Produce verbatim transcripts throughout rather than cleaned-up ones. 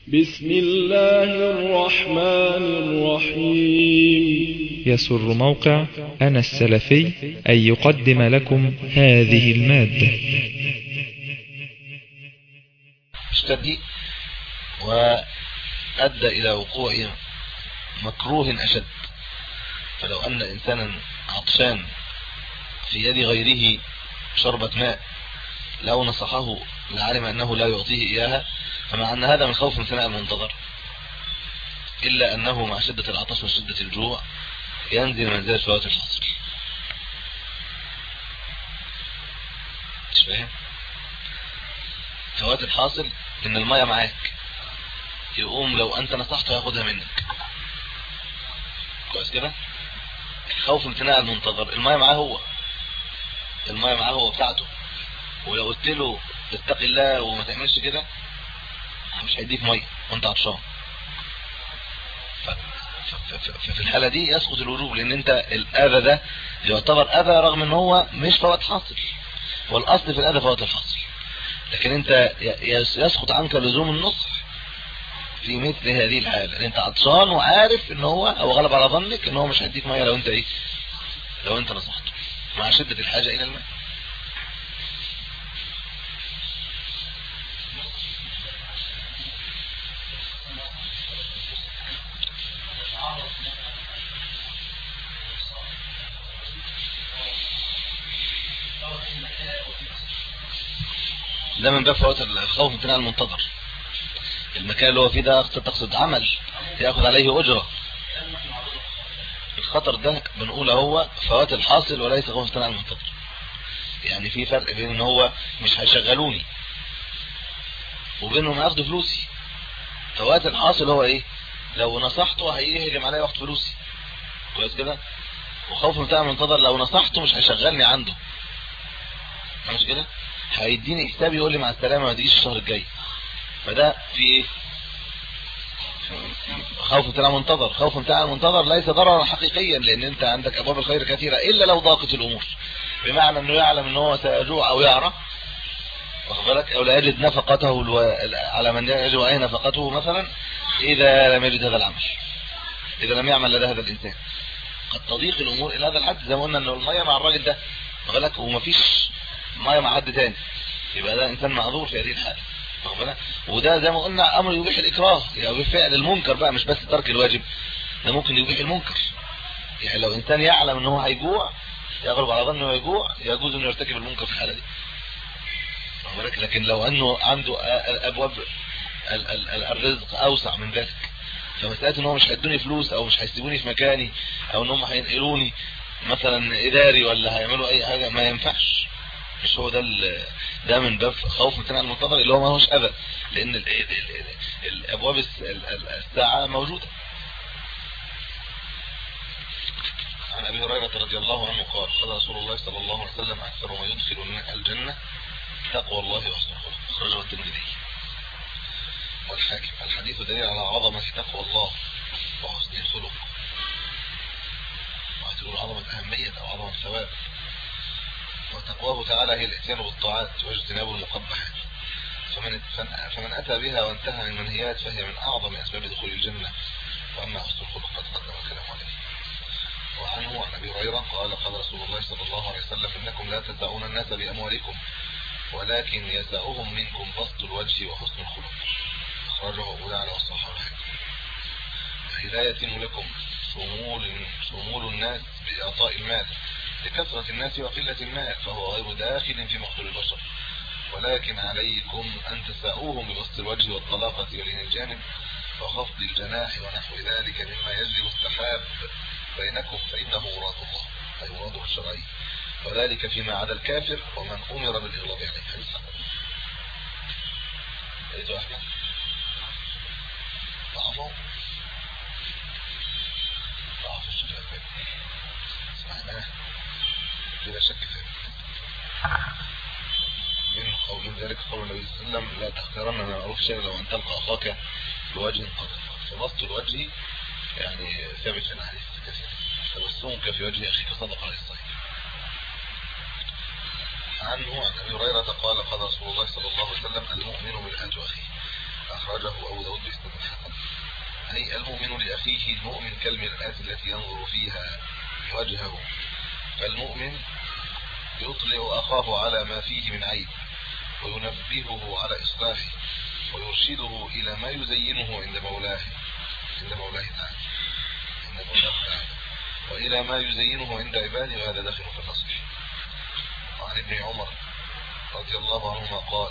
بسم الله الرحمن الرحيم. يسر موقع أنا السلفي أن يقدم لكم هذه المادة. اشتدي وأدى إلى وقوع مكروه أشد. فلو أن إنسانا عطشان في يد غيره شربة ماء لو نصحه لعلم أنه لا يعطيه إياها، فمع أن هذا من خوف امتناع المنتظر، إلا أنه مع شدة العطش وشدة الجوع ينزل منزلة فوات الحاصل. مش فاهم؟ فوات الحاصل إن المية معاك، يقوم لو أنت نصحته ياخدها منك. كويس كده؟ خوف امتناع المنتظر، المية معاه هو، المية معاه هو بتاعته، ولو قلت له اتق الله وما تعملش كده مش هيديك ميه وانت عطشان. ففي الحاله دي يسقط الوجوب، لان انت الاذى ده يعتبر اذى رغم ان هو مش فوات حاصل، والاصل في الاذى فوات الحاصل، لكن انت يسقط عنك لزوم النصح في مثل هذه الحاله. انت عطشان وعارف ان هو او غلب على ظنك ان هو مش هيديك ميه لو انت ايه لو انت نصحته مع شده الحاجه الى الماء. ده من باب فوات الخوف امتناع المنتظر. المكان اللي هو فيه ده تقصد عمل ياخذ عليه اجره. الخطر ده بنقول هو فوات الحاصل وليس خوف امتناع المنتظر. يعني في فرق بين ان هو مش هيشغلوني وبين انهم هياخدوا فلوسي. فوات الحاصل هو ايه؟ لو نصحته هيهجم عليا وقت فلوسي. كويس كده؟ وخوف امتناع المنتظر لو نصحته مش هيشغلني عنده، مش كده؟ هيديني حساب يقول لي مع السلامه ما تجيش الشهر الجاي. فده في ايه؟ خوف امتناع منتظر. خوف امتناع المنتظر ليس ضررا حقيقيا، لان انت عندك ابواب الخير كثيره الا لو ضاقت الامور، بمعنى انه يعلم ان هو سيجوع او يعرى، واخد بالك، او لا يجد نفقته الو... على من يجب عليه نفقته مثلا اذا لم يجد هذا العمل، اذا لم يعمل لدى هذا الانسان. قد تضيق الامور الى هذا الحد، زي ما قلنا انه الميه مع الراجل ده، واخد بالك، ومفيش ميه مع حد تاني، يبقى ده انسان معذور في هذه الحاله. وده زي ما قلنا امر يبيح الاكراه، يعني فعل المنكر بقى، مش بس ترك الواجب، ده ممكن يبيح المنكر. يعني لو انسان يعلم ان هو هيجوع، يغلب على ظنه انه هيجوع، يجوز انه يرتكب المنكر في الحاله دي. لكن لو انه عنده ابواب الرزق اوسع من ذلك، فمساله ان هو مش هيدوني فلوس او مش هيسيبوني في مكاني او ان هم هينقلوني مثلا اداري ولا هيعملوا اي حاجه، ما ينفعش. مش هو ده ده من باب خوف امتناع المنتظر اللي هو ما هوش اذى، لان ال ال ال الابواب الساعه موجوده. عن ابي هريره رضي الله عنه قال قال رسول الله صلى الله عليه وسلم اكثر ما يدخل الجنه تقوى الله وحسن الخلق. اخرجه الترمذي والحاكم. الحديث دليل على عظمه تقوى الله وحسن الخلق، وهتقول عظمه اهميه او عظمه ثواب. وتقواه تعالى هي الاتيان بالطاعات واجتناب المقبحات، فمن فمن اتى بها وانتهى عن المنهيات فهي من اعظم اسباب دخول الجنه. واما حسن الخلق قد قدم الكلام عليه. وعنه عن ابي هريره قال قال رسول الله صلى الله عليه وسلم انكم لا تسعون الناس باموالكم ولكن يسعهم منكم بسط الوجه وحسن الخلق. اخرجه ابو يعلى وصححه الحاكم. فلا يتم لكم شمول شمول الناس باعطاء المال لكثرة الناس وقلة المال، فهو غير داخل في مقتل البشر، ولكن عليكم أن تسعوهم ببسط الوجه والطلاقة ولين الجانب وخفض الجناح ونحو ذلك مما يجلب السحاب بينكم، فإنه مراد الله أي مراده الشرعي، وذلك فيما عدا الكافر ومن أمر بالإغلاظ عليه. حديث حديث أحمد ضعفه ضعف الشفاء سمعناه بلا شك فيه. من قول ذلك قول النبي صلى الله عليه وسلم لا تحقرن من المعروف شيئا لو ان تلقى اخاك بوجه قد. فبسط الوجه يعني ثابت في الحديث كثير، تبسمك في وجه اخيك صدق عليه الصحيح. عنه عن ابي هريره قال قال رسول الله صلى الله عليه وسلم المؤمن مرآة اخيه. أخرجه أبو داود بإسناد حسن. أي المؤمن لأخيه المؤمن كالمرآة التي ينظر فيها وجهه، فالمؤمن يطلع أخاه على ما فيه من عيب وينبهه على إصلاحه ويرشده إلى ما يزينه عند مولاه عند مولاه تعالى عند مولاه تعالى وإلى ما يزينه عند عباده، وهذا داخل في النصح. وعن ابن عمر رضي الله عنهما قال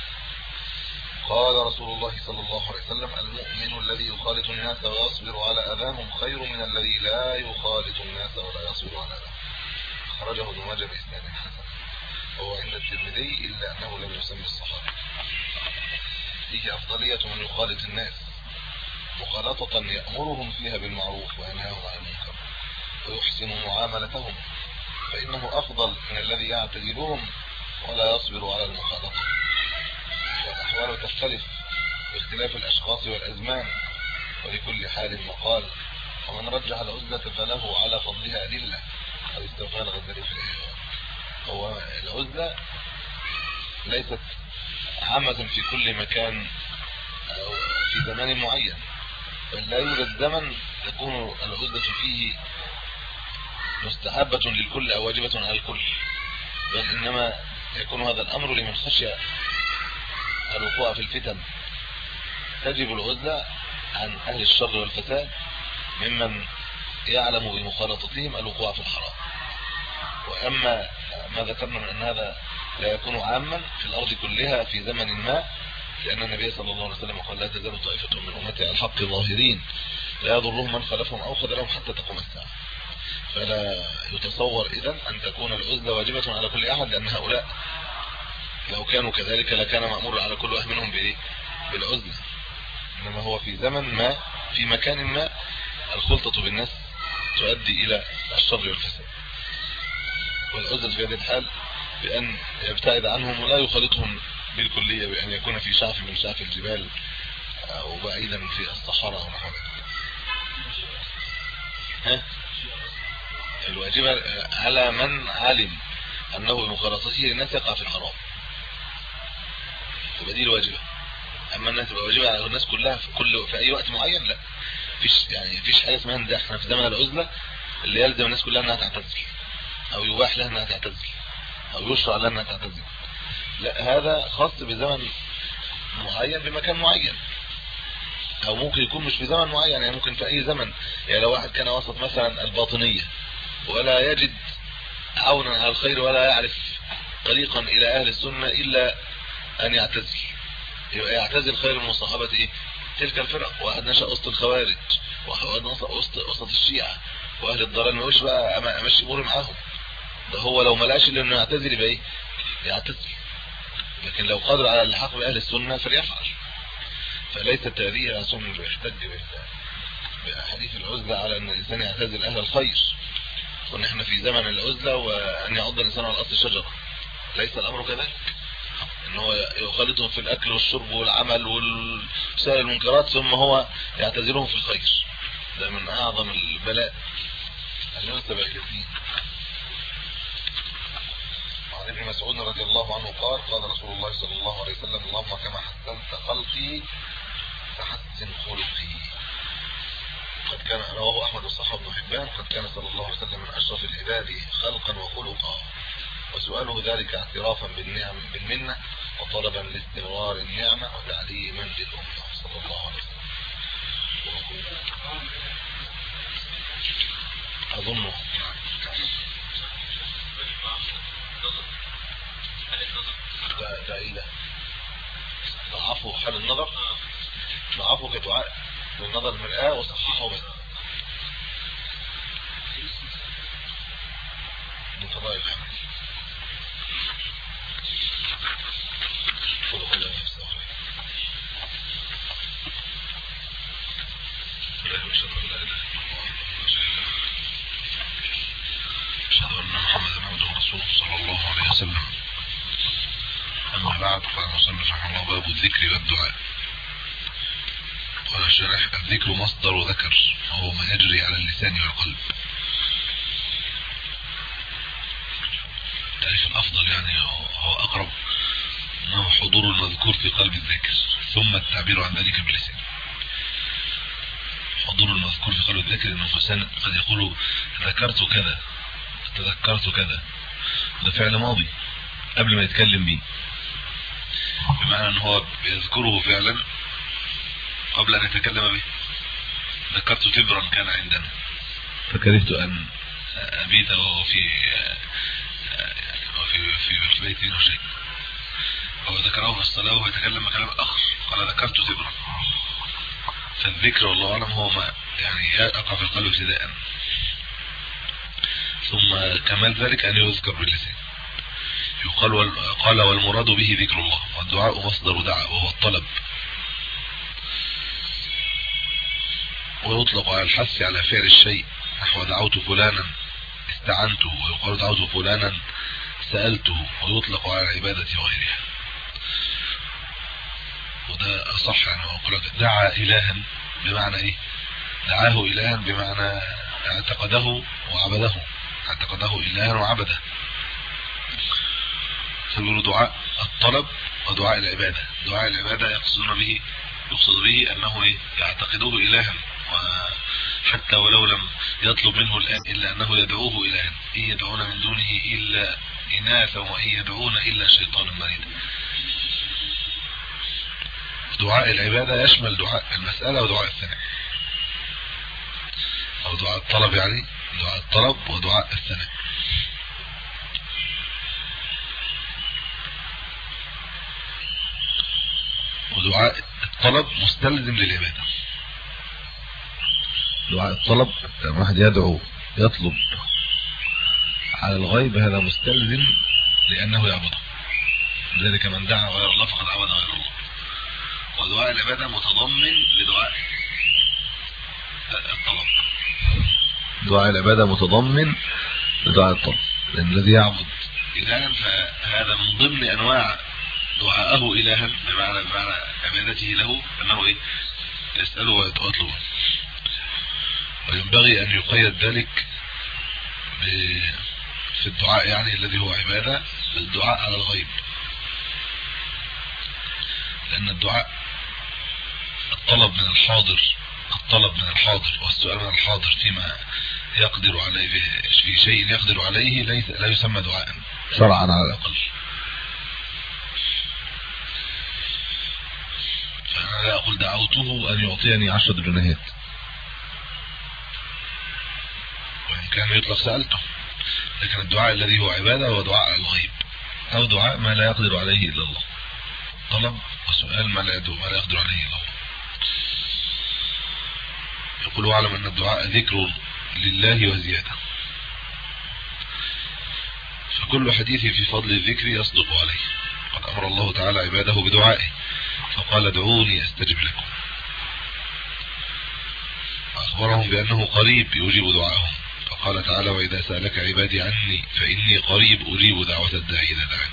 قال رسول الله صلى الله عليه وسلم: المؤمن الذي يخالط الناس ويصبر على أذاهم خير من الذي لا يخالط الناس ولا يصبر على أذاهم. خرجه ابن ماجه بإسناد حسن وهو عند الترمذي إلا أنه لم يسمي الصحابة. فيه أفضلية من يخالط الناس مخالطة يأمرهم فيها بالمعروف وينهاهم عن المنكر ويحسن معاملتهم، فإنه أفضل من الذي يعتذرهم ولا يصبر على المخالطة. والأحوال تختلف باختلاف الأشخاص والأزمان، ولكل حال مقال، ومن رجح العزلة فله على فضلها أدلة أو استغفال غزل في الإحوال. هو العزلة ليست عامة في كل مكان أو في زمان معين، بل لا يوجد زمن تكون العزلة فيه مستحبة للكل أو واجبة على الكل، بل إنما يكون هذا الأمر لمن خشي الوقوع في الفتن. تجب العزلة عن أهل الشر والفساد ممن يعلم بمخالطتهم الوقوع في الحرام. وأما ما ذكرنا من أن هذا لا يكون عاما في الأرض كلها في زمن ما، لأن النبي صلى الله عليه وسلم قال: لا تزال طائفة من أمتي على الحق ظاهرين لا يضرهم من خلفهم أو خذلهم حتى تقوم الساعة. فلا يتصور إذن أن تكون العزلة واجبة على كل أحد، لأن هؤلاء لو كانوا كذلك لكان مأمور على كل واحد منهم بإيه؟ بالعزلة. إنما هو في زمن ما في مكان ما الخلطة بالناس تؤدي إلى الشر والفساد. والعزلة في هذه الحال بأن يبتعد عنهم ولا يخالطهم بالكلية، بأن يكون في شعف من شعف الجبال أو بعيدا في الصحراء أو نحو ذلك. ها؟ الواجب على من علم أنه بمخالطته للناس يقع في الحرام، تبقى دي الواجبة. أما الناس تبقى واجبة على الناس كلها في كل في أي وقت معين، لا. فيش يعني فيش حاجة اسمها ده احنا في زمن العزلة اللي يلزم الناس كلها أنها تعتزل، أو يباح لها أنها تعتزل، أو يشرع لها أنها تعتزل. لا، هذا خاص بزمن معين بمكان معين، أو ممكن يكون مش في زمن معين، يعني ممكن في أي زمن. يعني لو واحد كان وسط مثلا الباطنية ولا يجد عونا على الخير ولا يعرف طريقا إلى أهل السنة إلا أن يعتزل، يبقى يعتزل خير من صحابة إيه؟ تلك الفرق. واحد نشأ وسط الخوارج، واحد نشأ وسط وسط الشيعة وأهل الضلال، ما يقولش بقى أمشي أموري معاهم. ده هو لو ما لقاش إلا إنه يعتزل يبقى إيه؟ يعتزل. لكن لو قادر على الحق بأهل السنة فليفعل. فليس التأذية سنة يحتج بأحاديث العزلة على أن الإنسان يعتزل أهل الخير، وأن احنا في زمن العزلة وأن يعض الإنسان على أصل الشجرة. ليس الأمر كذلك، ان هو يخالطهم في الاكل والشرب والعمل وسائر المنكرات ثم هو يعتزلهم في الخير. ده من اعظم البلاء الذي يتبع فيه. وعن ابن مسعود رضي الله عنه قال: قال رسول الله صلى الله عليه وسلم: اللهم كما حسنت خلقي فحسن خلقي. قد كان رواه احمد والصحابه بن حبان: قد كان صلى الله عليه وسلم من اشرف العباد خلقا وخلقا، وسؤاله ذلك اعترافا بالنعم بالمنة وطلبا لاستمرار النعمة وتعليما للأمة صلى الله عليه وسلم. أظنه ده ايه ده؟ ضعفوا حال النظر، ضعفوا كدعاء للنظر المرآة وصححوا بس من فضائل الحمد. أشهد أن محمدا عبده ورسوله صلى الله عليه وسلم. أما بعد، قال المصنف رحمه الله: باب الذكر والدعاء. قال الشارح: الذكر مصدر ذكر، وهو ما يجري على اللسان والقلب. التعريف الأفضل يعني هو أقرب أنه حضور المذكور في قلب الذاكر، ثم التعبير عن ذلك باللسان. حضور المذكور في قلب الذاكر انه الانسان قد يقول ذكرت كذا، تذكرت كذا، ده فعل ماضي قبل ما يتكلم به، بمعنى ان هو يذكره فعلا قبل ان يتكلم به. ذكرت تبرا كان عندنا فكرهت ان ابيت وهو في في في بيت او شيء، او ذكره في الصلاه وهو يتكلم كلام اخر قال ذكرت تبرا. فالذكر والله اعلم هو ما يعني يقع في القلب ابتداء، ثم كمال ذلك ان يذكر باللسان. يقال قال والمراد به ذكر الله، والدعاء مصدر دعاء وهو الطلب، ويطلق على الحث على فعل الشيء، نحو دعوت فلانا استعنته، ويقال دعوت فلانا سألته، ويطلق على العبادة وغيرها. وده صح يعني، ويقول دعا إلها بمعنى ايه؟ دعاه إلها بمعنى اعتقده وعبده، اعتقده إلها وعبده. فيقولوا دعاء الطلب ودعاء العبادة. دعاء العبادة يقصدون به يقصد به أنه ايه؟ يعتقدوه إلها، وحتى ولو لم يطلب منه الآن إلا أنه يدعوه إلها، إن يدعون من دونه إلا إناثا وإن يدعون إلا شيطانا مريدا. دعاء العبادة يشمل دعاء المسألة ودعاء الثناء، أو دعاء الطلب، يعني دعاء الطلب ودعاء الثناء. ودعاء الطلب مستلزم للعبادة. دعاء الطلب لما واحد يدعو يطلب على الغيب هذا مستلزم لأنه يعبده، ذلك من دعا غير الله فقد عبد غير الله. ودعاء العبادة متضمن لدعاء الطلب. دعاء العبادة متضمن لدعاء الطلب، لأن الذي يعبد إلها فهذا من ضمن أنواع دعاءه إلها، بمعنى بمعنى عبادته له أنه إيه؟ يسأله ويطلبه. وينبغي أن يقيد ذلك في الدعاء يعني الذي هو عبادة بالدعاء على الغيب، لأن الدعاء الطلب من الحاضر الطلب من الحاضر والسؤال من الحاضر فيما يقدر عليه، في شيء يقدر عليه ليس لا يسمى دعاء شرعا على الأقل. فأنا لا أقول دعوته أن يعطيني عشرة جنيهات، وإن كان يطلق سألته، لكن الدعاء الذي هو عبادة هو دعاء الغيب، أو دعاء ما لا يقدر عليه إلا الله، طلب وسؤال ما لا يدعو ما لا يقدر عليه إلا الله. يقول واعلم أن الدعاء ذكر لله وزيادة، فكل حديث في فضل الذكر يصدق عليه. قد أمر الله تعالى عباده بدعائه فقال ادعوني أستجب لكم، وأخبرهم بأنه قريب يجيب دعاءهم فقال تعالى وإذا سألك عبادي عني فإني قريب أجيب دعوة الداعي إذا دعاني،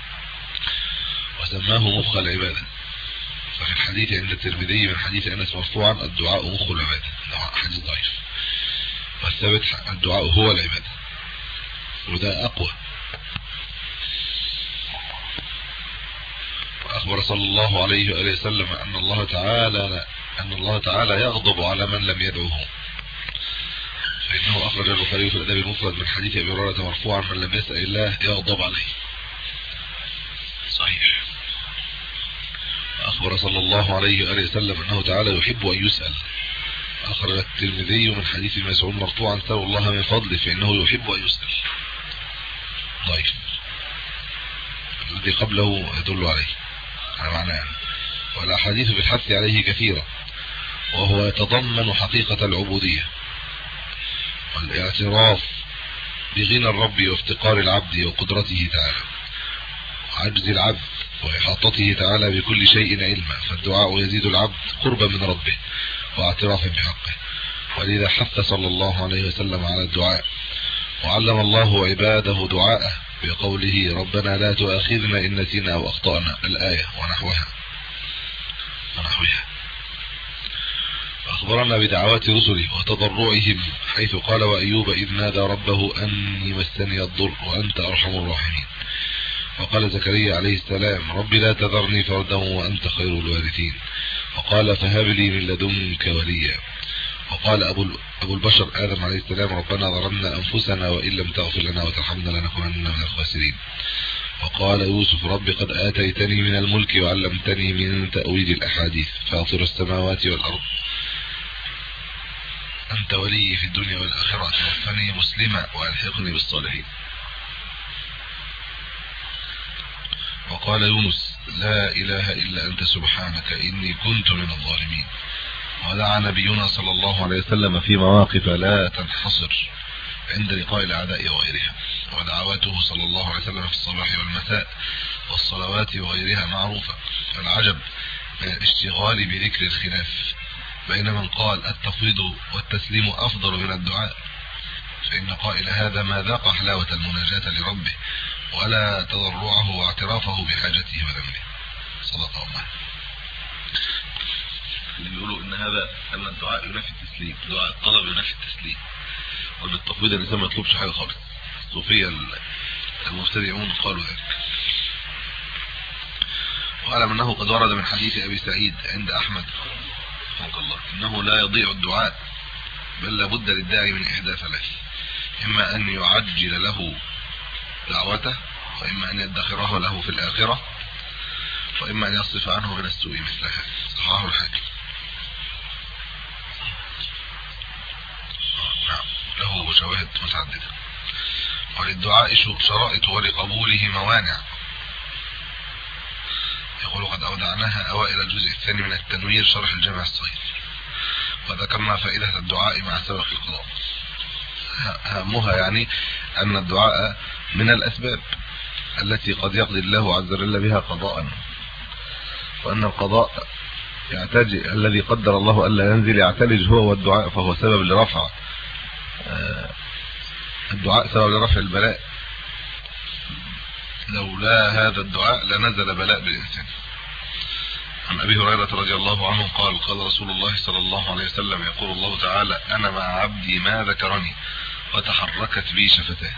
وسماه مخ العبادة. ففي الحديث عند الترمذي من حديث أنس مرفوعا الدعاء مخ العبادة، دعاء حديث ضعيف، والثابت الدعاء هو العبادة، وده أقوى. وأخبر صلى الله عليه وآله وسلم أن الله تعالى أن الله تعالى يغضب على من لم يدعوه، فإنه أخرج البخاري في الأدب المفرد من حديث أبي هريرة مرفوعا من لم يسأل الله يغضب عليه، صحيح. وأخبر صلى الله عليه وآله وسلم أنه تعالى يحب أن يسأل، أخرج الترمذي من حديث مسعود مرفوعا سأل الله من فضله فإنه يحب أن يسأل، ضعيف. الذي قبله يدل عليه على معناه، والأحاديث بالحث عليه كثيرة، وهو يتضمن حقيقة العبودية والاعتراف بغنى الرب وافتقار العبد وقدرته تعالى وعجز العبد وإحاطته تعالى بكل شيء علما، فالدعاء يزيد العبد قربا من ربه واعترافا بحقه. ولذا حث صلى الله عليه وسلم على الدعاء، وعلم الله عباده دعاءه بقوله ربنا لا تؤاخذنا إن نسينا أو أخطأنا، الآية ونحوها ونحوها. وأخبرنا بدعوات رسله وتضرعهم حيث قال وأيوب إذ نادى ربه أني مسني الضر وأنت أرحم الراحمين، وقال زكريا عليه السلام رب لا تذرني فردا وأنت خير الوارثين. وقال فهب لي من لدنك وليا. وقال أبو, أبو البشر آدم عليه السلام ربنا ظلمنا أنفسنا وإن لم تغفر لنا وترحمنا لنكونن من الخاسرين. وقال يوسف رب قد آتيتني من الملك وعلمتني من تأويل الأحاديث فاطر السماوات والأرض أنت ولي في الدنيا والآخرة توفني مسلما وألحقني بالصالحين. وقال يونس لا إله إلا أنت سبحانك إني كنت من الظالمين. ودعا نبينا صلى الله عليه وسلم في مواقف لا تنحصر عند لقاء الأعداء وغيرها، ودعواته صلى الله عليه وسلم في الصباح والمساء والصلوات وغيرها معروفة. العجب من الاشتغال بذكر الخلاف بين من قال التفويض والتسليم أفضل من الدعاء، فإن قائل هذا ما ذاق حلاوة المناجاة لربه ولا تضرعه واعترافه بحاجته وذنبه. صدق الله. اللي بيقولوا ان هذا ان الدعاء ينافي التسليم، دعاء الطلب ينافي التسليم، وبالتفويض الانسان ما يطلبش حاجه خالص. الصوفيه المبتدعون قالوا ذلك. واعلم انه قد ورد من حديث ابي سعيد عند احمد رحمه الله انه لا يضيع الدعاء بل لابد للداعي من احدى ثلاث: اما ان يعجل له دعوته، واما ان يدخرها له في الاخره، واما ان يصرف عنه من السوء مثلها. صححه الحاكم. نعم له شواهد متعدده. وللدعاء شرائط ولقبوله موانع. يقول قد أودعناها أوائل الجزء الثاني من التنوير شرح الجامع الصغير، وذكرنا فائدة الدعاء مع سبق القضاء. أهمها يعني أن الدعاء من الأسباب التي قد يقضي الله عز وجل بها قضاء، وأن القضاء يعتاج الذي قدر الله ألا ينزل يعتلج هو والدعاء، فهو سبب لرفع الدعاء، سبب لرفع البلاء. لولا هذا الدعاء لنزل بلاء بالإنسان. عن أبي هريرة رضي الله عنه قال قال رسول الله صلى الله عليه وسلم يقول الله تعالى أنا مع عبدي ما ذكرني وتحركت بي شفتاه.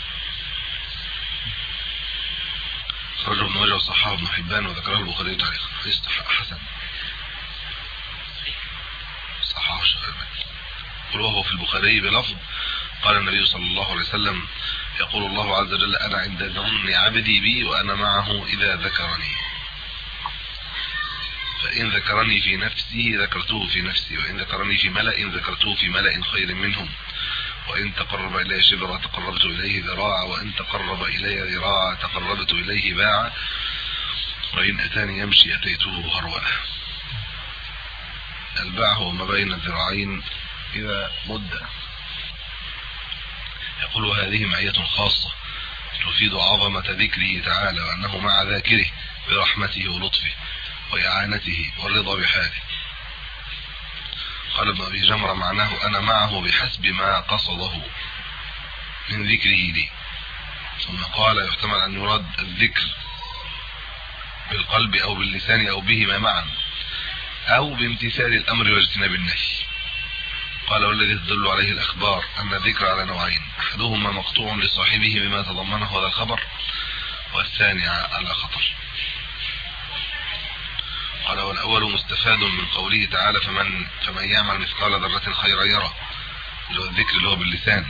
خرج ابن ماجه وصححه ابن حبان وذكره البخاري تعليقا. حديث حسن صححه الشيخ الألباني. قل وهو في البخاري بلفظ قال النبي صلى الله عليه وسلم يقول الله عز وجل أنا عند ظن عبدي بي وأنا معه إذا ذكرني، فإن ذكرني في نفسي ذكرته في نفسي، وإن ذكرني في ملأ ذكرته في ملأ خير منهم، وإن تقرب إلي شبرا تقربت إليه ذراعا، وإن تقرب إلي ذراعا تقربت إليه باعا، وإن أتاني يمشي أتيته هرولة. الباع هو ما بين الذراعين إذا مد. يقول هذه معية خاصة تفيد عظمة ذكره تعالى، وأنه مع ذاكره برحمته ولطفه وإعانته والرضا بحاله. قال ابن أبي جمرة معناه أنا معه بحسب ما قصده من ذكره لي. ثم قال يحتمل أن يراد الذكر بالقلب أو باللسان أو بهما معا، أو بامتثال الأمر واجتناب النهي. قال والذي تدل عليه الأخبار أن الذكر على نوعين: أحدهما مقطوع لصاحبه بما تضمنه هذا الخبر، والثاني على خطر. قال والأول مستفاد من قوله تعالى فمن, فمن يعمل مثقال ذرة خيرا يره، اللي هو الذكر اللي هو باللسان،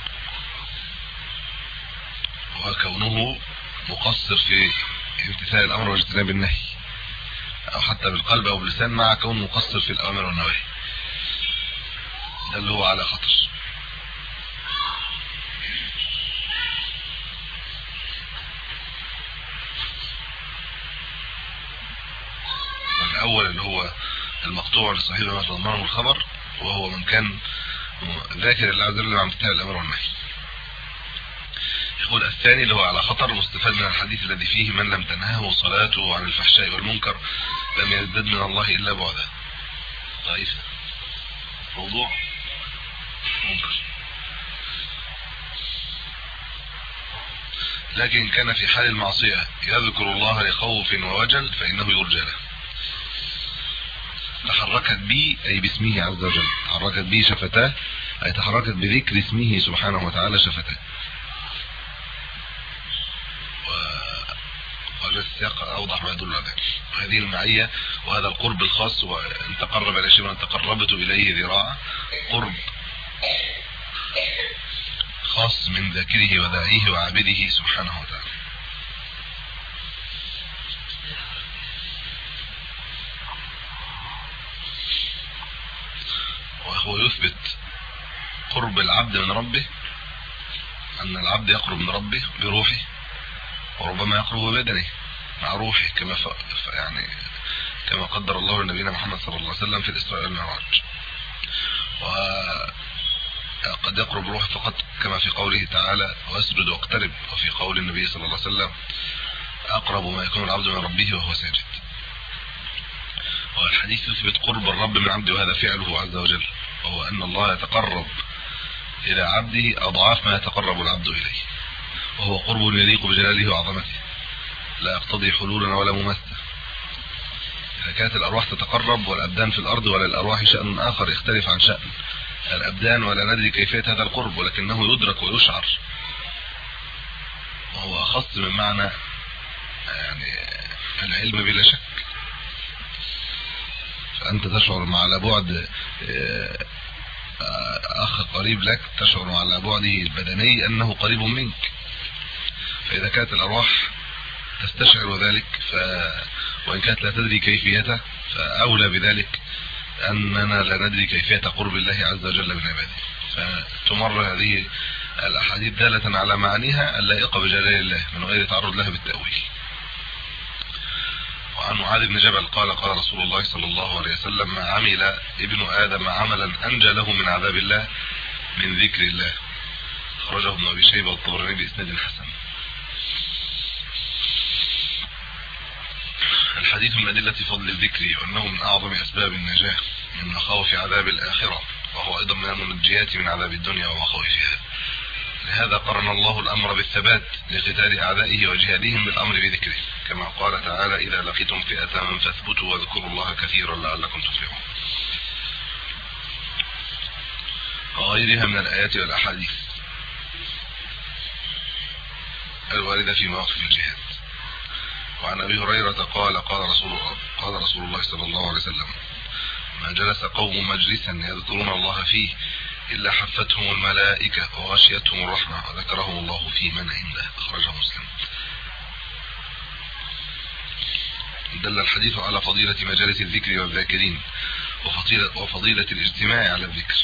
وكونه مقصر في امتثال الأمر واجتناب النهي، أو حتى بالقلب أو باللسان مع كونه مقصر في الأوامر والنواهي، ده اللي هو على خطر. الأول اللي هو المقطوع لصاحبه ما تضمنه الخبر، وهو من كان ذاكر الله عز وجل مع امتثال الأمر والنهي. يقول الثاني اللي هو على خطر مستفاد من الحديث الذي فيه من لم تنهه صلاته عن الفحشاء والمنكر لم يزدد من الله إلا بعدا. ضعيف موضوع منكر، لكن كان في حال المعصية يذكر الله لخوف ووجل فإنه يرجى له. تحركت بي أي باسمه عز وجل، تحركت بي شفتاه أي تحركت بذكر اسمه سبحانه وتعالى شفتاه. السياق أوضح ما يدل على ذلك. هذه المعية وهذا القرب الخاص، وأن تقرب إلى شيء وأن تقربت إليه ذراعا، قرب خاص من ذاكره وداعيه وعابده سبحانه وتعالى. وهو يثبت قرب العبد من ربه، أن العبد يقرب من ربه بروحه، وربما يقرب ببدنه مع روحه، كما ف... يعني كما قدر الله لنبينا محمد صلى الله عليه وسلم في الإسراء والمعراج. وقد يقرب روحه فقط كما في قوله تعالى واسجد واقترب، وفي قول النبي صلى الله عليه وسلم أقرب ما يكون العبد من ربه وهو ساجد. والحديث يثبت قرب الرب من عبده، وهذا فعله عز وجل، وهو أن الله يتقرب إلى عبده أضعاف ما يتقرب العبد إليه، وهو قرب يليق بجلاله وعظمته لا يقتضي حلولا ولا ممسة. إذا كانت الأرواح تتقرب والأبدان في الأرض، وللأرواح شأن آخر يختلف عن شأن الأبدان، ولا ندري كيفية هذا القرب، ولكنه يدرك ويشعر، وهو أخص من معنى يعني العلم بلا شك. فأنت تشعر مع بعد أخ قريب لك، تشعر على بعده البدني أنه قريب منك. فإذا كانت الأرواح تستشعر ذلك، ف... وإن كانت لا تدري كيفيته، فأولى بذلك أننا لا ندري كيفية قرب الله عز وجل من عباده. فتمر هذه الأحاديث دالة على معانيها اللائقة بجلال الله من غير تعرض لها بالتأويل. وعن معاذ بن جبل قال قال رسول الله صلى الله عليه وسلم ما عمل ابن آدم عملا أنجى له من عذاب الله من ذكر الله. خرجه ابن أبي شيبة والطبراني بإسناد حسن. الحديث من أدلة فضل الذكر، وأنه من أعظم أسباب النجاة من مخاوف عذاب الآخرة، وهو أيضا من المنجيات من عذاب الدنيا ومخاوفها. لهذا قرن الله الأمر بالثبات لقتال أعدائه وجهادهم بالأمر بذكره، كما قال تعالى إذا لقيتم فئة فاثبتوا واذكروا الله كثيرا لعلكم تفلحون، وغيرها من الآيات والأحاديث الواردة في مواقف الجهاد. وعن أبي هريرة قال قال رسول الله قال رسول الله صلى الله عليه وسلم ما جلس قوم مجلسا يذكرون الله فيه إلا حفتهم الملائكة وغشيتهم الرحمة وذكرهم الله في من عنده. أخرجه مسلم. دل الحديث على فضيلة مجالس الذكر والذاكرين وفضيلة, وفضيلة الاجتماع على الذكر.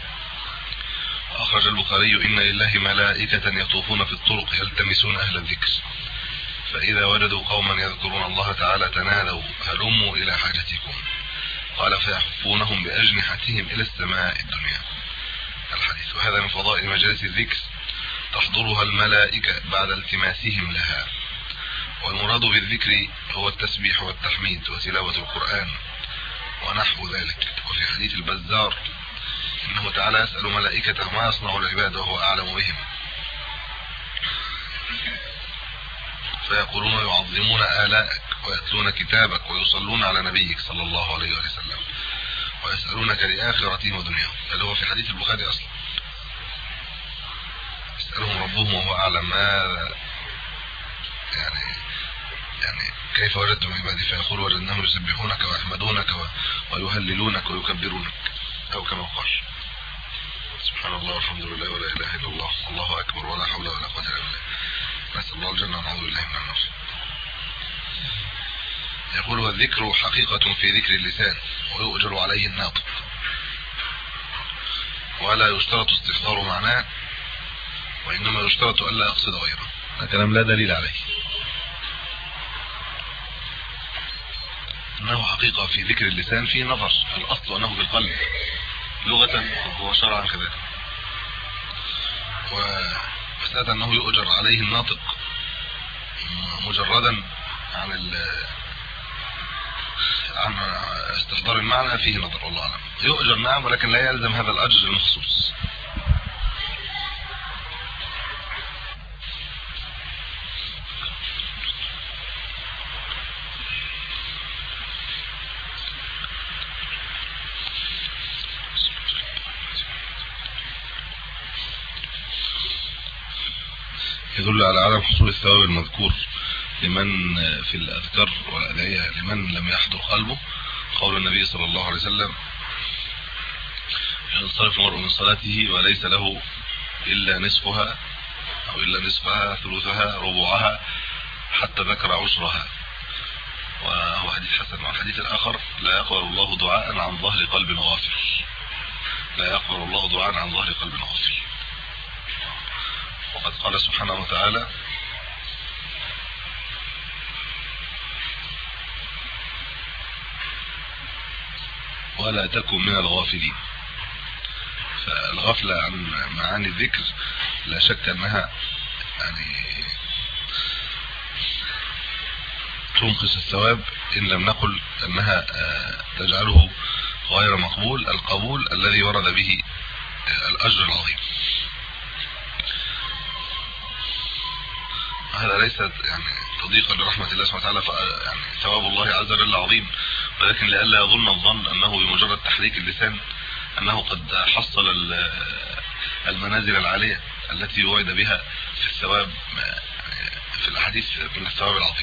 وأخرج البخاري إن لله ملائكة يطوفون في الطرق يلتمسون أهل الذكر، فإذا وجدوا قوما يذكرون الله تعالى تنادوا هلموا إلى حاجتكم، قال فيحفونهم بأجنحتهم إلى السماء الدنيا. الحديث. وهذا من فضائل مجالس الذكر تحضرها الملائكة بعد التماسهم لها. والمراد بالذكر هو التسبيح والتحميد وتلاوة القرآن ونحو ذلك. وفي حديث البزار إنه تعالى يسأل ملائكته ما يصنع العباد وهو أعلم بهم، فيقولون يعظمون آلائك ويتلون كتابك ويصلون على نبيك صلى الله عليه وسلم ويسألونك لآخرتهم ودنياهم. اللي هو في حديث البخاري أصلا يسألهم ربهم وهو أعلم ماذا يعني يعني كيف وجدتم عبادي، فيقول وجدناهم يسبحونك ويحمدونك ويهللونك ويكبرونك، أو كما قال سبحان الله والحمد لله ولا إله إلا الله الله أكبر ولا حول ولا قوة إلا بالله. نسأل الله الجنة ونعوذ بالله من النار. يقول والذكر حقيقة في ذكر اللسان ويؤجر عليه الناطق، ولا يشترط استحضار معناه، وإنما يشترط ألا يقصد غيره. هذا كلام لا دليل عليه. إنه حقيقة في ذكر اللسان في نظر، الأصل أنه بالقلب لغة وشرعا كذلك، ومسألة أنه يؤجر عليه الناطق مجردا عن ال عن استحضار المعنى فيه نظر، والله أعلم. يؤجر نعم، ولكن لا يلزم هذا الأجر المخصوص. يدل على عدم حصول الثواب المذكور لمن في الأذكار والأدعية لمن لم يحضر قلبه قول النبي صلى الله عليه وسلم: ينصرف المرء من صلاته وليس له إلا نصفها أو إلا نصفها ثلثها ربعها حتى ذكر عشرها. وهو حديث حسن. والحديث الآخر: لا يقبل الله دعاء عن ظهر قلب غافل. لا يقبل الله دعاء عن ظهر قلب غافل. وقد قال سبحانه وتعالى: ولا تكن من الغافلين. فالغفلة عن معاني الذكر لا شك أنها يعني تنقص الثواب، إن لم نقل أنها تجعله غير مقبول، القبول الذي ورد به الأجر العظيم. هذا ليس يعني تضييقا لرحمة الله سبحانه وتعالى، يعني ثواب الله عز وجل عظيم، ولكن لئلا يظن الظن أنه بمجرد تحريك اللسان أنه قد حصل المنازل العالية التي وعد بها في الثواب في الأحاديث من الثواب العظيم.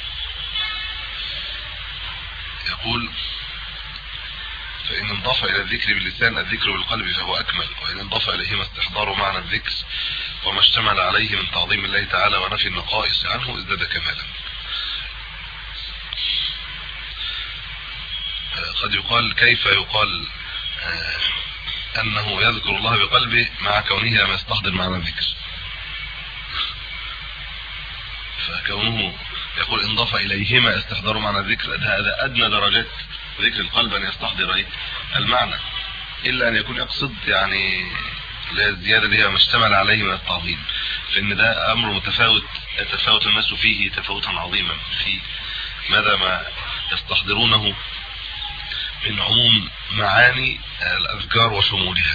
يقول: فإن انضاف إلى الذكر باللسان الذكر بالقلب فهو أكمل، وإن انضاف إليهما استحضار معنى الذكر وما اشتمل عليه من تعظيم الله تعالى ونفي النقائص عنه ازداد كمالا. قد يقال: كيف يقال أنه يذكر الله بقلبه مع كونه لم يستحضر معنى الذكر؟ فكونه يقول انضاف إليهما استحضار معنى الذكر، هذا أدنى درجات ذكر القلب أن يستحضر المعنى، إلا أن يكون يقصد يعني الزيادة اللي هي ما اشتمل عليه من التعظيم، فإن ده أمر متفاوت يتفاوت الناس فيه تفاوتا عظيما في ماذا ما يستحضرونه من عموم معاني الأذكار وشمولها.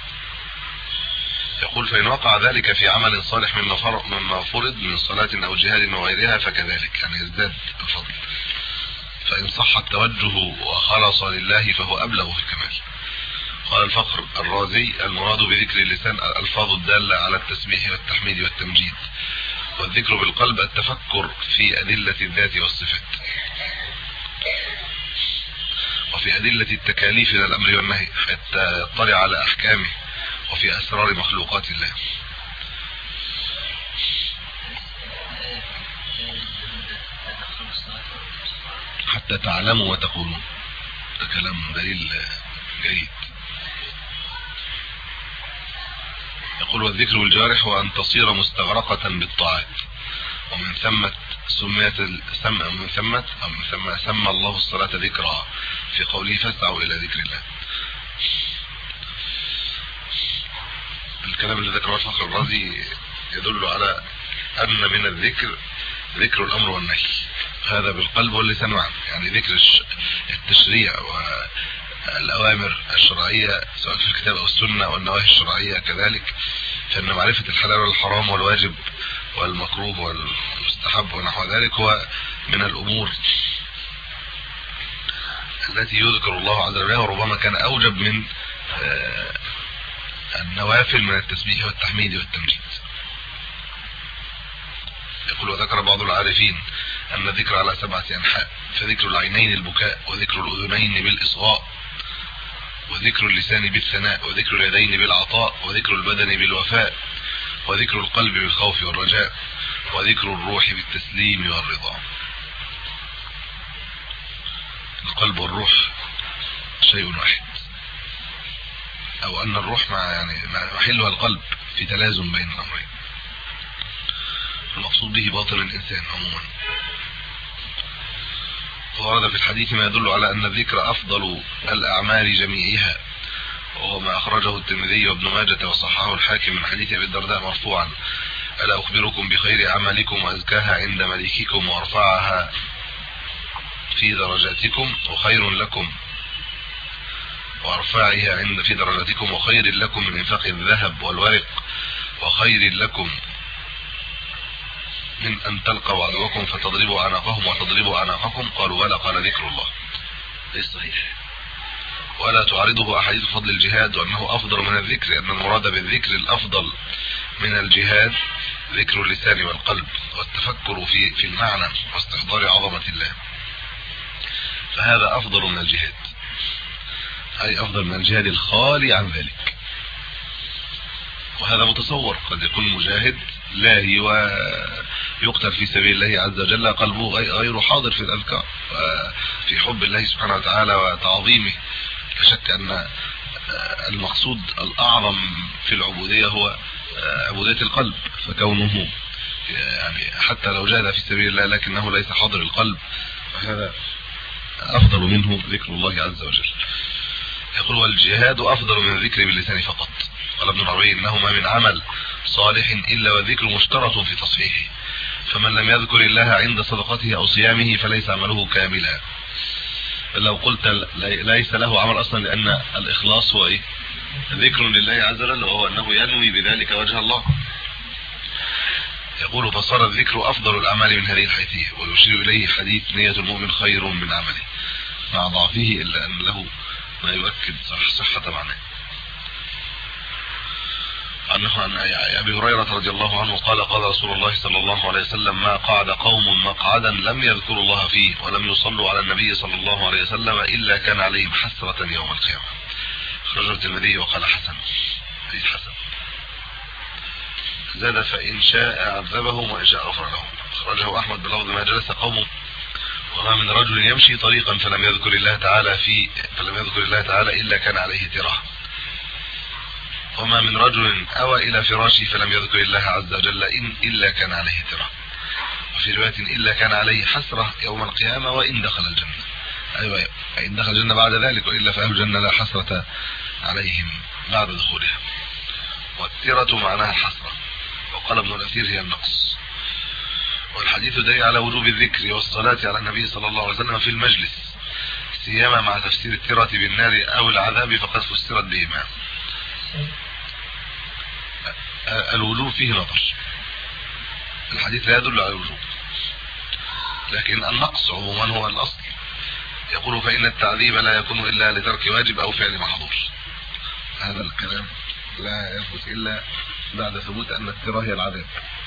يقول: فإن وقع ذلك في عمل صالح مما فرض من صلاة أو جهاد وغيرها فكذلك، يعني يزداد الفضل. فإن صح التوجه وخلص لله فهو أبلغ في الكمال. قال الفخر الرازي: المراد بذكر اللسان الألفاظ الدالة على التسبيح والتحميد والتمجيد، والذكر بالقلب التفكر في أدلة الذات والصفات وفي أدلة التكاليف من الأمر والنهي حتى يطلع على أحكامه وفي أسرار مخلوقات الله. حتى تعلموا وتقولون. ده كلام دليل جيد. يقول: والذكر بالجارح وأن تصير مستغرقة بالطاعات، ومن ثم سميت سمى من ثم أو من ثم سمى الله الصلاة ذكرها في قوله: فاسعوا إلى ذكر الله. الكلام اللي ذكره الفخر الرازي يدل على أن من الذكر ذكر الأمر والنهي، هذا بالقلب واللسان معا، يعني ذكر التشريع والأوامر الشرعية سواء في الكتاب أو السنة، والنواهي الشرعية كذلك، فإن معرفة الحلال والحرام والواجب والمكروه والمستحب ونحو ذلك هو من الأمور التي يذكر الله عز وجل، وربما كان أوجب من النوافل من التسبيح والتحميد والتمجيد. يقول: وذكر بعض العارفين أن الذكر على سبعة أنحاء، فذكر العينين البكاء، وذكر الأذنين بالإصغاء، وذكر اللسان بالثناء، وذكر اليدين بالعطاء، وذكر البدن بالوفاء، وذكر القلب بالخوف والرجاء، وذكر الروح بالتسليم والرضا. القلب والروح شيء واحد، أو أن الروح مع يعني محلها القلب في تلازم بين الأمرين. المقصود به باطن الإنسان عموما. ورد في الحديث ما يدل على أن الذكر أفضل الأعمال جميعها، وهو ما أخرجه الترمذي وابن ماجه وصححه الحاكم من حديث أبي الدرداء مرفوعا: ألا أخبركم بخير أعمالكم وأزكاها عند مليككم وأرفعها في درجاتكم وخير لكم وأرفعها عند في درجاتكم وخير لكم من إنفاق الذهب والورق، وخير لكم من أن تلقوا عدوكم فتضربوا عناقهم وتضربوا عناقكم. قالوا: ولا؟ قال: ذكر الله. ايه الصحيح؟ ولا تعارضه أحاديث فضل الجهاد وأنه أفضل من الذكر، أن المراد بالذكر الأفضل من الجهاد ذكر اللسان والقلب والتفكر في في المعنى واستحضار عظمة الله، فهذا أفضل من الجهاد، أي أفضل من الجهاد الخالي عن ذلك. وهذا متصور، قد يكون مجاهد لاهي ويقتل في سبيل الله عز وجل قلبه غير حاضر في الأذكار في حب الله سبحانه وتعالى وتعظيمه. لا شك أن المقصود الأعظم في العبودية هو عبودية القلب، فكونه يعني حتى لو جاهد في سبيل الله لكنه ليس حاضر القلب فهذا أفضل منه ذكر الله عز وجل. يقول والجهاد أفضل من الذكر باللسان فقط. قال ابن العربي إنهما من عمل صالح إلا والذكر مشترط في تصحيحه، فمن لم يذكر الله عند صدقته أو صيامه فليس عمله كاملا. لو قلت ليس له عمل أصلا لأن الإخلاص هو إيه؟ ذكر لله عز وجل، وهو أنه ينوي بذلك وجه الله. يقول فصار الذكر أفضل الأعمال من هذه الحيثية، ويشير إليه حديث نية المؤمن خير من عمله مع ضعفه إلا أن له ما يؤكد صحة معناه. عنه عن أبي هريرة رضي الله عنه قال قال رسول الله صلى الله عليه وسلم ما قعد قوم مقعدا لم يذكروا الله فيه ولم يصلوا على النبي صلى الله عليه وسلم إلا كان عليهم حسرة يوم القيامة. خرجه الترمذي وقال حسن، حديث حسن. زاد فإن شاء عذبهم وإن شاء غفر لهم. خرجه أحمد بلفظ ما جلس قوم وما من رجل يمشي طريقا فلم يذكر الله تعالى في فلم يذكر الله تعالى إلا كان عليه تراه، وما من رجل أوى إلى فراشه فلم يذكر الله عز وجل إن إلا كان عليه تراه، وفي رواية إلا كان عليه حسرة يوم القيامة وإن دخل الجنة. أيوة إن دخل الجنة بعد ذلك، وإلا فأهل الجنة لا حسرة عليهم بعد دخولها. والترة معناها الحسرة، وقال ابن الأثير هي النقص. والحديث دليل على وجوب الذكر والصلاة على النبي صلى الله عليه وسلم في المجلس، سيما مع تفسير الترة بالنار أو العذاب فقد فسرت بهما. الوجوب فيه نظر، الحديث لا يدل على الوجوب، لكن النقص عموما هو الأصل. يقول فإن التعذيب لا يكون إلا لترك واجب أو فعل محظور. هذا الكلام لا يثبت إلا بعد ثبوت أن الترة هي العذاب.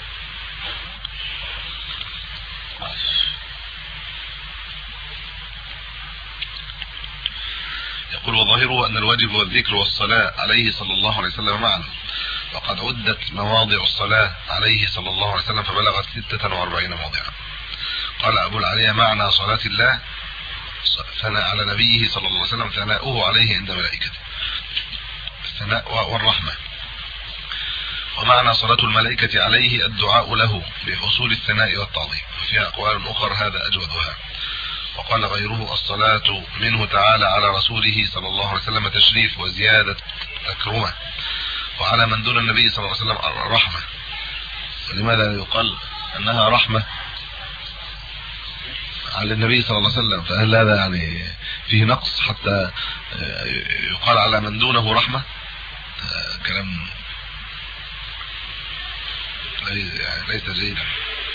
يقول وظاهره أن الواجب هو الذكر والصلاة عليه صلى الله عليه وسلم معا، وقد عدت مواضع الصلاة عليه صلى الله عليه وسلم فبلغت ستة وأربعين موضعا. قال أبو العليا معنى صلاة الله ثناء على نبيه صلى الله عليه وسلم ثناؤه عليه عند ملائكته، الثناء والرحمة. ومعنى صلاة الملائكة عليه الدعاء له بحصول الثناء والتعظيم، وفيها أقوال أخرى هذا أجودها. وقال غيره الصلاة منه تعالى على رسوله صلى الله عليه وسلم تشريف وزيادة تكرمة، وعلى من دون النبي صلى الله عليه وسلم رحمة. لماذا يقال أنها رحمة على النبي صلى الله عليه وسلم؟ فهل هذا يعني فيه نقص حتى يقال على من دونه رحمة؟ كلام ليس جيدا.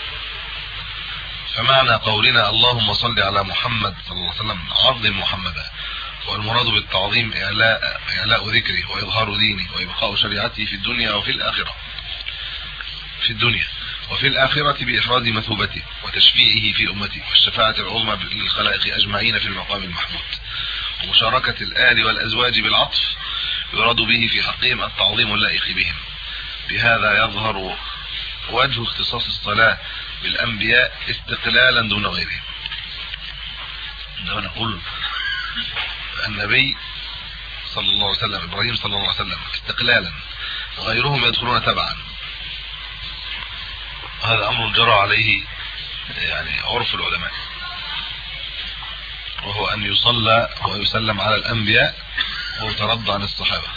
فمعنى قولنا اللهم صل على محمد صلى الله عليه وسلم عظم محمدا، والمراد بالتعظيم إعلاء إعلاء ذكره وإظهار دينه وإبقاء شريعته في الدنيا وفي الآخرة في الدنيا وفي الآخرة بإحراز مثوبته وتشفيعه في أمته والشفاعة العظمى للخلائق أجمعين في المقام المحمود، ومشاركة الآل والأزواج بالعطف يراد به في حقهم التعظيم اللائق بهم. بهذا يظهر وجه اختصاص الصلاة بالأنبياء استقلالا دون غيرهم. عندما نقول النبي صلى الله عليه وسلم إبراهيم صلى الله عليه وسلم استقلالا، غيرهم يدخلون تبعا، هذا أمر جرى عليه يعني عرف العلماء، وهو أن يصلى ويسلم على الأنبياء ويترضى عن الصحابة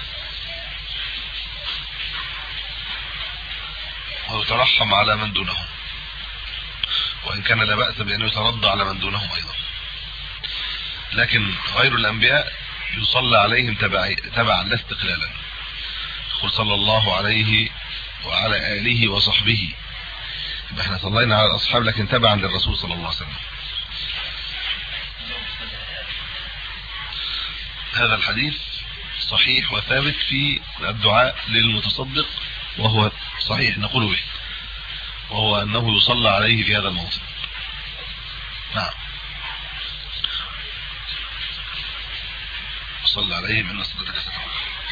ويترحم على من دونهم، وإن كان لا بأس بأن يترضى على من دونهم أيضا. لكن غير الأنبياء يصلى عليهم تبعا لا استقلالا. يقول صلى الله عليه وعلى آله وصحبه، يبقى احنا صلينا على الأصحاب لكن تبعا للرسول صلى الله عليه وسلم. هذا الحديث صحيح وثابت في الدعاء للمتصدق، وهو صحيح نقول به، وهو أنه يصلى عليه في هذا الموضع. نعم، صلى عليه من صلاتك سترى.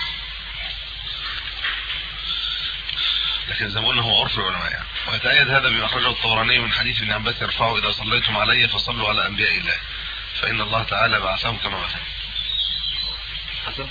لكن زي ما قلنا هو عرف العلماء يعني. ويتأيد هذا بما أخرجه الطبراني من حديث ابن عباس يرفعه: إذا صليتم علي فصلوا على أنبياء الله فإن الله تعالى بعثهم كما مثل. حسن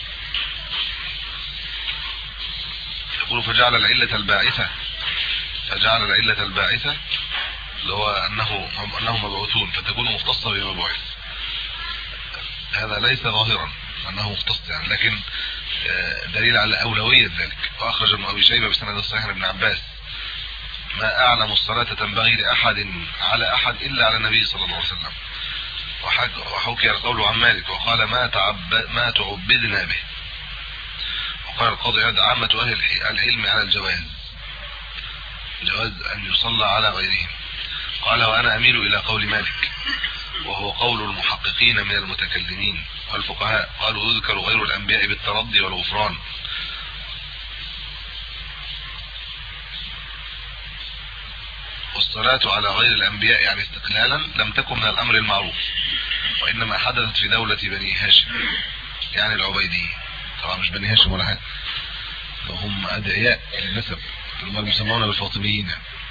يقول: فجعل العلة الباعثة فجعل العلة الباعثة اللي هو أنه أنهم مبعوثون فتكون مختصة بما بعث. هذا ليس ظاهرا أنه مختص يعني، لكن دليل على أولوية ذلك. وأخرج ابن أبي شيبة بسند الصحيح ابن عباس: ما أعلم الصلاة تنبغي لأحد على أحد إلا على النبي صلى الله عليه وسلم. وحكي القول عن مالك وقال: ما تعبد ما تعبدنا به. وقال القاضي عياض: عامة أهل العلم على الجواز، جواز أن يصلى على غيرهم. قال: وأنا أميل إلى قول مالك، وهو قول المحققين من المتكلمين والفقهاء. قالوا: يذكر غير الأنبياء بالترضي والغفران. والصلاة على غير الأنبياء يعني استقلالا لم تكن من الأمر المعروف، وإنما حدثت في دولة بني هاشم يعني العبيديين. طبعا مش بني هاشم ولا حاجة، هم أدعياء للنسب، هم المسمون بالفاطميين.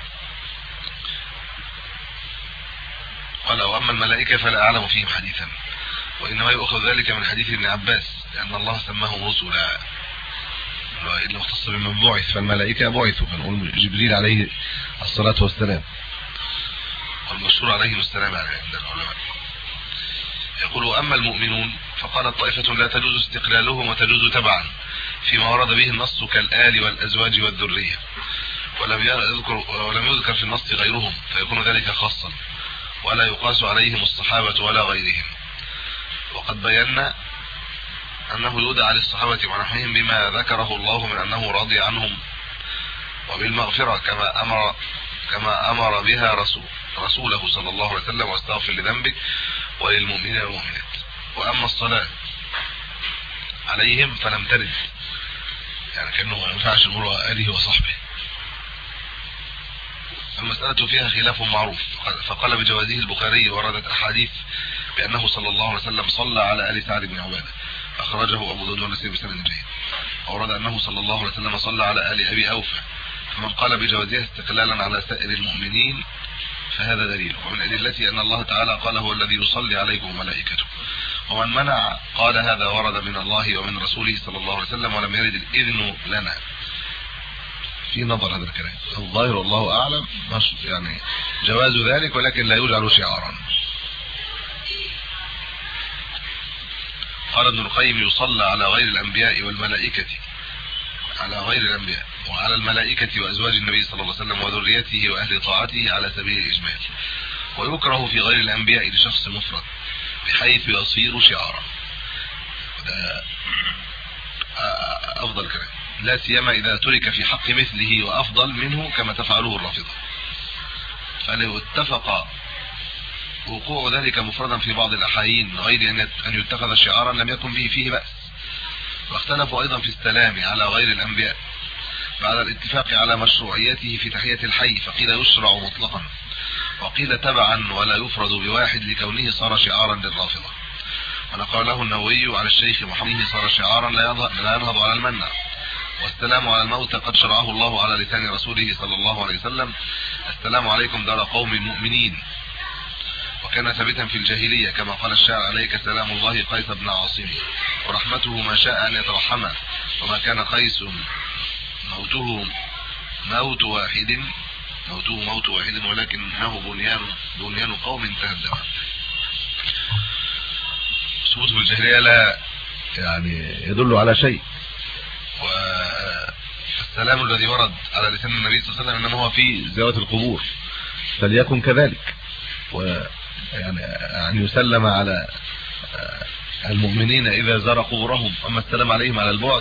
قال: وأما الملائكة فلا أعلم فيهم حديثا، وإنما يؤخذ ذلك من حديث ابن عباس لأن الله سماهم رسلا، إلا مختص بمن بعث. فالملائكة بعثوا، فنقول جبريل عليه الصلاة والسلام، والمشهور عليه السلام عند العلماء. يقول: أما المؤمنون فقالت طائفة: لا تجوز استقلالهم وتجوز تبعا فيما ورد به النص كالآل والأزواج والذرية، ولم يذكر ولم يذكر في النص غيرهم، فيكون ذلك خاصا ولا يقاس عليهم الصحابة ولا غيرهم. وقد بينا أنه يدعى للصحابة ونحوهم بما ذكره الله من أنه راضي عنهم وبالمغفرة كما أمر كما أمر بها رسول رسوله صلى الله عليه وسلم: واستغفر لذنبك وللمؤمنين والمؤمنات. وأما الصلاة عليهم فلم ترد، يعني كأنه ما ينفعش نقول آله وصحبه. المسألة فيها خلاف معروف، فقال بجوازه البخاري، وردت أحاديث بأنه صلى الله عليه وسلم صلى على آل سعد بن عبادة، أخرجه أبو داود والنسائي بسند جيد. وورد أنه صلى الله عليه وسلم صلى على آل أبي أوفى، فمن قال بجوازها استقلالا على سائر المؤمنين فهذا دليل. ومن أدلته أن الله تعالى قال: هو الذي يصلي عليكم ملائكته. ومن منع قال هذا ورد من الله ومن رسوله صلى الله عليه وسلم، ولم يرد الإذن لنا. في نظر هذا الكلام، الظاهر والله أعلم يعني جواز ذلك، ولكن لا يجعل شعارا. قال ابن القيم: يصلى على غير الأنبياء والملائكة، على غير الأنبياء وعلى الملائكة وأزواج النبي صلى الله عليه وسلم وذريته وأهل طاعته على سبيل الإجمال، ويكره في غير الأنبياء لشخص مفرد بحيث يصير شعارا. ده أفضل كلام، لا سيما إذا ترك في حق مثله وأفضل منه كما تفعله الرافضة. فلو اتفق وقوع ذلك مفردا في بعض الأحايين غير أن يتخذ شعارا لم يكن به فيه بأس. واختلفوا أيضا في السلام على غير الأنبياء بعد الاتفاق على مشروعيته في تحية الحي، فقيل يشرع مطلقا، وقيل تبعا ولا يفرد بواحد لكونه صار شعارا للرافضة. ونقال له النووي على الشيخ محمد: صار شعارا لا ينهض على المنع. والسلام على الموتى قد شرعه الله على لسان رسوله صلى الله عليه وسلم: السلام عليكم دار قوم مؤمنين. وكان ثابتا في الجاهلية كما قال الشاعر: عليك سلام الله قيس بن عاصم، ورحمته ما شاء أن يترحم، وما كان قيس موته موت واحد موته موت واحد ولكنه بنيان بنيان قوم تهدم. ثبوت في الجاهلية لا يعني يدل على شيء. والسلام الذي ورد على لسان النبي صلى الله عليه وسلم إنما هو في زيارة القبور، فليكن كذلك. ويعني أن يسلم على المؤمنين إذا زار قبورهم، أما السلام عليهم على البعد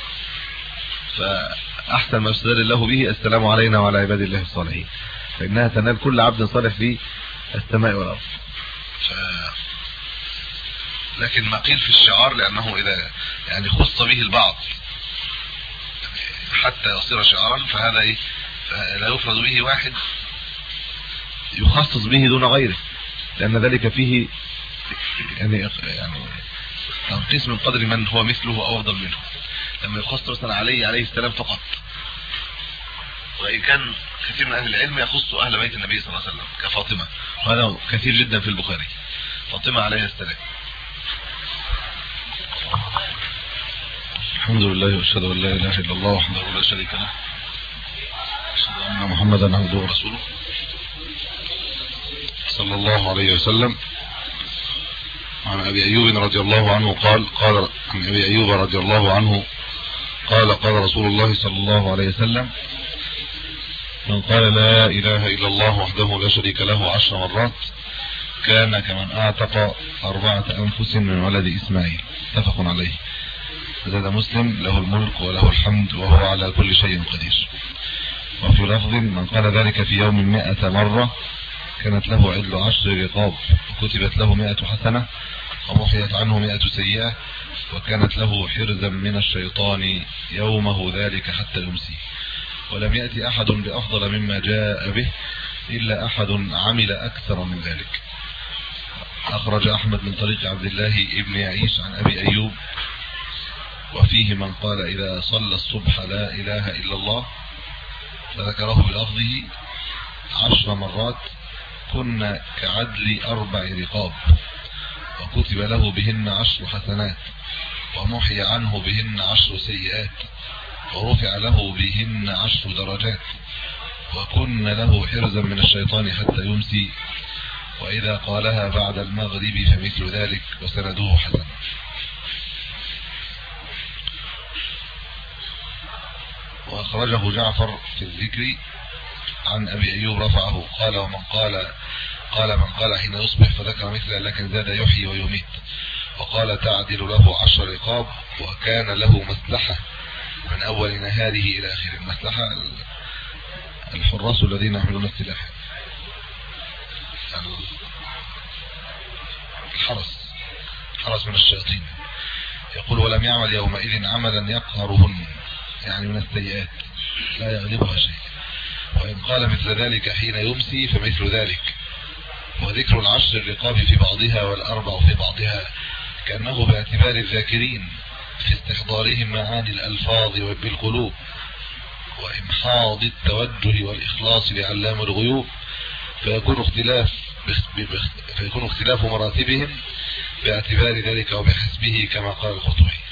فأحسن ما يستدل الله به: السلام علينا وعلى عباد الله الصالحين، فإنها تنال كل عبد صالح في السماء والأرض. لكن ما قيل في الشعار لأنه إذا يعني خص به البعض حتى يصير شعارا فهذا إيه لا يفرد به واحد يخصص به دون غيره، لأن ذلك فيه يعني يعني تنقيص من قدر من هو مثله أو أفضل منه. لما يخص مثلا علي عليه السلام فقط، وإن كان كثير من أهل العلم يخص أهل بيت النبي صلى الله عليه وسلم كفاطمة، وهذا كثير جدا في البخاري، فاطمة عليه السلام. الحمد لله واشهد ان لا اله الا الله وحده لا شريك له، اشهد ان محمدا عبده ورسوله صلى الله عليه وسلم. عن ابي ايوب رضي الله عنه قال قال عن ابي ايوب رضي الله عنه قال قال رسول الله صلى الله عليه وسلم: من قال لا اله الا الله وحده لا شريك له عشر مرات كان كمن اعتق اربعة انفس من ولد اسماعيل. متفق عليه. زاد مسلم: له الملك وله الحمد وهو على كل شيء قدير. وفي لفظ: من قال ذلك في يوم مئة مرة كانت له عدل عشر رقاب، وكتبت له مئة حسنة، ومحيت عنه مئة سيئة، وكانت له حرزا من الشيطان يومه ذلك حتى يمسي. ولم يأتي أحد بأفضل مما جاء به إلا أحد عمل أكثر من ذلك. أخرج أحمد من طريق عبد الله ابن يعيش عن أبي أيوب، وفيه: من قال إذا صلى الصبح لا إله إلا الله، فذكره بلفظه عشر مرات، كنا كعدل أربع رقاب، وكتب له بهن عشر حسنات، ومحي عنه بهن عشر سيئات، ورفع له بهن عشر درجات، وكن له حرزا من الشيطان حتى يمسي. وإذا قالها بعد المغرب فمثل ذلك، وسنده حسن. وأخرجه جعفر في الذكر عن أبي أيوب رفعه قال: ومن قال قال من قال حين يصبح فذكر مثله، لكن زاد يحيي ويميت. وقال: تعدل له عشر رقاب، وكان له مسلحة من أول نهاره إلى آخره. المسلحة الحراس الذين يحملون السلاح، الحرس حرس من الشياطين. يقول: ولم يعمل يومئذ عملا يقهرهن، يعني من السيئات لا يغلبها شيء. وإن قال مثل ذلك حين يمسي فمثل ذلك. وذكر العشر الرقاب في بعضها والأربع في بعضها كأنه باعتبار الذاكرين في استحضارهم معاني الألفاظ بالقلوب، وإمحاض التوجه والإخلاص لعلام الغيوب، فيكون اختلاف فيكون اختلاف مراتبهم باعتبار ذلك وبحسبه، كما قال القرطبي.